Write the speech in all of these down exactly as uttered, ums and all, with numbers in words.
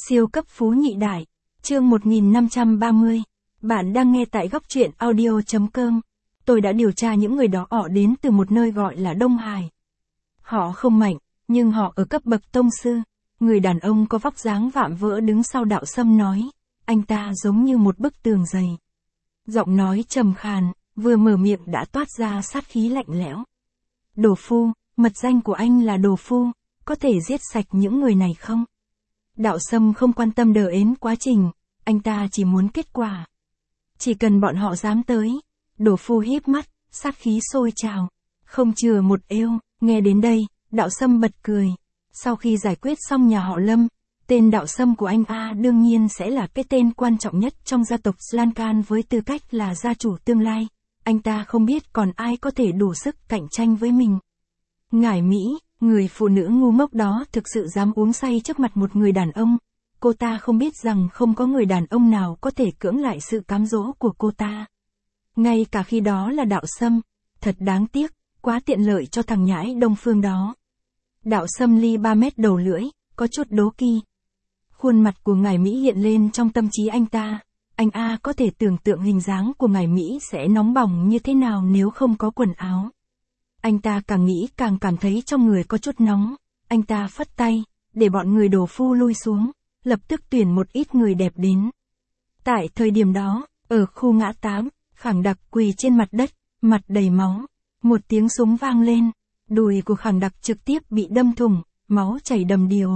Siêu cấp phú nhị đại, chương một nghìn năm trăm ba mươi. Bạn đang nghe tại góc truyện audio.com. Tôi đã điều tra những người đó, họ đến từ một nơi gọi là Đông Hải. Họ không mạnh, nhưng họ ở cấp bậc tông sư. Người đàn ông có vóc dáng vạm vỡ đứng sau Đạo Sâm nói, anh ta giống như một bức tường dày. Giọng nói trầm khàn, vừa mở miệng đã toát ra sát khí lạnh lẽo. Đồ Phu, mật danh của anh là Đồ Phu, có thể giết sạch những người này không? Đạo Sâm không quan tâm đờ ến quá trình, anh ta chỉ muốn kết quả. Chỉ cần bọn họ dám tới. Đồ Phu híp mắt, sát khí sôi trào. Không chừa một êu, nghe đến đây, Đạo Sâm bật cười. Sau khi giải quyết xong nhà họ Lâm, tên Đạo Sâm của anh A đương nhiên sẽ là cái tên quan trọng nhất trong gia tộc Slankan với tư cách là gia chủ tương lai. Anh ta không biết còn ai có thể đủ sức cạnh tranh với mình. Ngải Mỹ, người phụ nữ ngu ngốc đó thực sự dám uống say trước mặt một người đàn ông. Cô ta không biết rằng không có người đàn ông nào có thể cưỡng lại sự cám dỗ của cô ta. Ngay cả khi đó là Đạo Sâm. Thật đáng tiếc, quá tiện lợi cho thằng nhãi Đông Phương đó. Đạo Sâm ly ba mét đầu lưỡi, có chút đố kỵ. Khuôn mặt của Ngải Mỹ hiện lên trong tâm trí anh ta. Anh A có thể tưởng tượng hình dáng của Ngải Mỹ sẽ nóng bỏng như thế nào nếu không có quần áo. Anh ta càng nghĩ càng cảm thấy trong người có chút nóng. Anh ta phất tay, để bọn người Đồ Phu lui xuống, lập tức tuyển một ít người đẹp đến. Tại thời điểm đó, ở khu ngã tám, Khẳng Đặc quỳ trên mặt đất, mặt đầy máu. Một tiếng súng vang lên, đùi của Khẳng Đặc trực tiếp bị đâm thủng, máu chảy đầm đìa.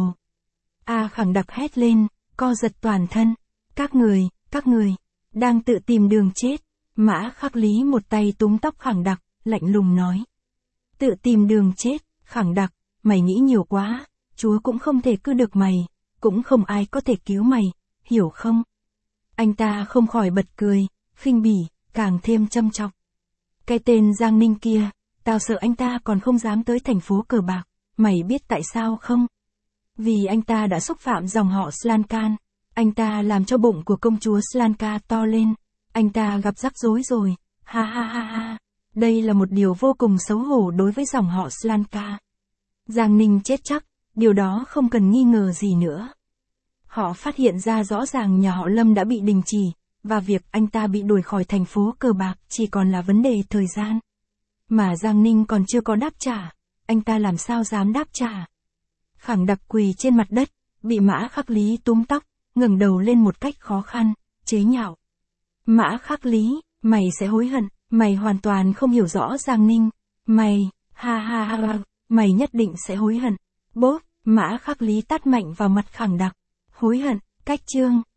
A Khẳng Đặc hét lên, co giật toàn thân. Các người, các người, đang tự tìm đường chết. Mã Khắc Lý một tay túm tóc Khẳng Đặc, lạnh lùng nói. Tự tìm đường chết, Khẳng Đặc, mày nghĩ nhiều quá, Chúa cũng không thể cứu được mày, cũng không ai có thể cứu mày, hiểu không? Anh ta không khỏi bật cười, khinh bỉ, càng thêm châm chọc. Cái tên Giang Ninh kia, tao sợ anh ta còn không dám tới thành phố cờ bạc, mày biết tại sao không? Vì anh ta đã xúc phạm dòng họ Slankan, anh ta làm cho bụng của công chúa Slanka to lên, anh ta gặp rắc rối rồi, ha ha ha ha. Đây là một điều vô cùng xấu hổ đối với dòng họ Slanka. Giang Ninh chết chắc, điều đó không cần nghi ngờ gì nữa. Họ phát hiện ra rõ ràng nhà họ Lâm đã bị đình chỉ, và việc anh ta bị đuổi khỏi thành phố cờ bạc chỉ còn là vấn đề thời gian. Mà Giang Ninh còn chưa có đáp trả, anh ta làm sao dám đáp trả. Khẳng Đặc quỳ trên mặt đất, bị Mã Khắc Lý túm tóc, ngẩng đầu lên một cách khó khăn, chế nhạo. Mã Khắc Lý, mày sẽ hối hận. Mày hoàn toàn không hiểu rõ Giang Ninh. Mày, ha ha ha ha, mày nhất định sẽ hối hận. Bốp, Mã Khắc Lý tát mạnh vào mặt Khẳng Đặc. Hối hận, cách chương.